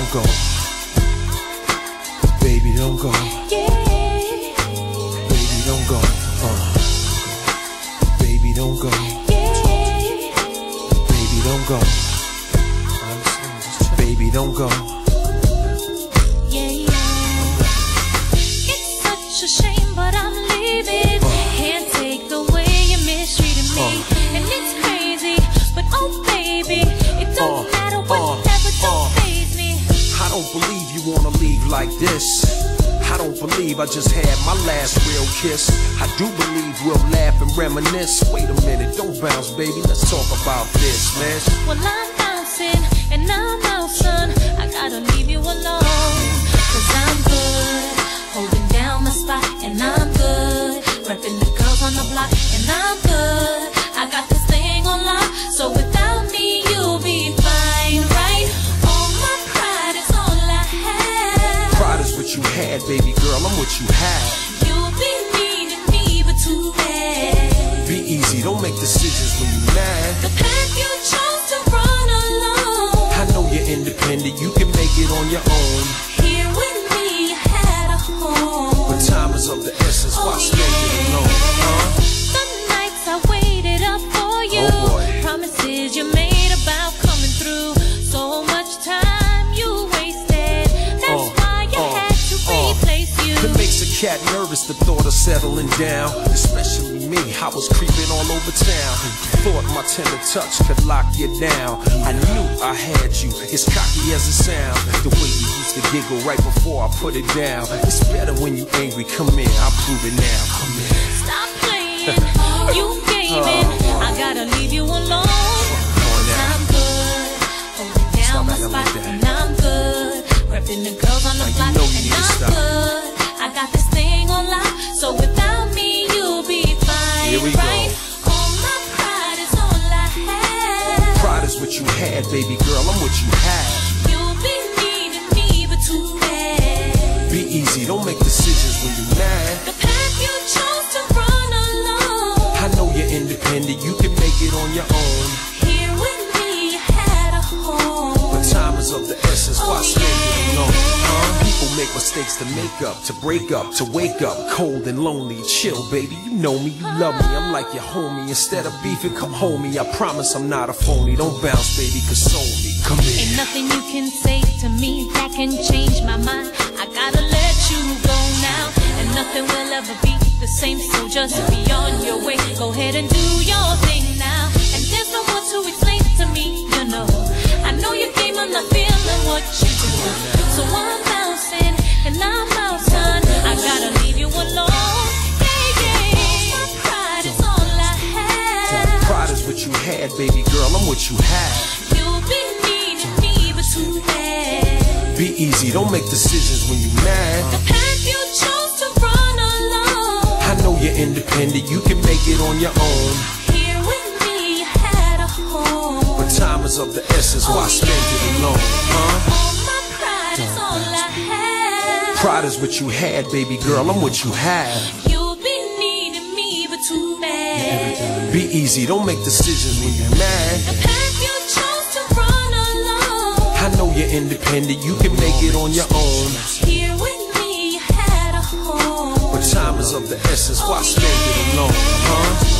don't go. Baby, don't go. Baby, don't go. Baby, don't go. Baby, don't go. Baby, don't go. It's such a shame, but I'm leaving. Can't take the way you mistreated me. And it's crazy, but oh baby, it don't matter whatever, don't faze me. I don't believe you wanna leave like this. I don't believe I just had my last real kiss. I do believe we'll laugh and reminisce. Wait a minute, don't bounce, baby, let's talk about this, man. Well, I'm bouncing and I'm out, son. I gotta leave you alone, 'cause I'm good, holding down the spot, and I'm good, repping the girls on the block, and I'm good. I got this thing on lock, so without me you'll be fine, right? All my pride is all I have. Pride is what you had, baby girl, I'm what you have. You'll be needing me, but too bad. Be easy, don't make decisions when you're mad. The path you chose to run alone. I know you're independent, you can make it on your own. Here with me you had a home, but time is of the essence, why spend it alone, huh? The nights I waited up for you, promises you made about coming through. So much time you wasted, that's why you had to replace you. It makes a cat nervous, the thought of settling down. Especially me, I was creeping all over town. Thought my tender touch could lock you down. I knew I had you, as cocky as it sounds. The way you used to giggle right before I put it down. It's better when you angry, come in, I'll prove it now. Come in. Stop playing, you gaming. I gotta leave you alone, 'cause I'm good, holding down my spot, and I'm good, repping the girls on the block, and I'm good. I got this thing on lock, so without me you'll be fine, Here we right? go. All my pride is all I have. Pride is what you had, baby girl, I'm what you have. You'll be needing me, but too bad. Be easy, don't make decisions when you're mad. The path you chose to run alone. I know you're independent, you can make it on your own. Here with me you had a home, but time is of the essence, why spend it alone, huh? People make mistakes to make up, to break up, to wake up cold and lonely. Chill, baby, you know me, you love me, I'm like your homie. Instead of beefing, come home me. I promise I'm not a phony. Don't bounce, baby, console me. Come in. Ain't nothing you can say to me that can change my mind. I gotta let you go now, and nothing will ever be the same. So just be on your way, go ahead and do your thing now. And there's no one to explain to me, you know. I know your game, I'm not feeling what you do. So I'm bouncing and I'm out, son. I gotta leave you alone. My pride is all I have. Pride is what you had, baby girl, I'm what you have. You'll be needing me, but too bad. Be easy, don't make decisions when you're mad. The path you chose to run alone. I know you're independent, you can make it on your own. Here with me you had a home, but time is of the essence, why spend it alone, huh? all my pride is all I have. Pride is what you had, baby girl, I'm what you have. You'll be needing me, but too bad. Be easy, don't make decisions when you're mad. The path you chose to run alone. I know you're independent, you can make it on your own. Here with me you had a home, but time is of the essence, why spend it alone, huh?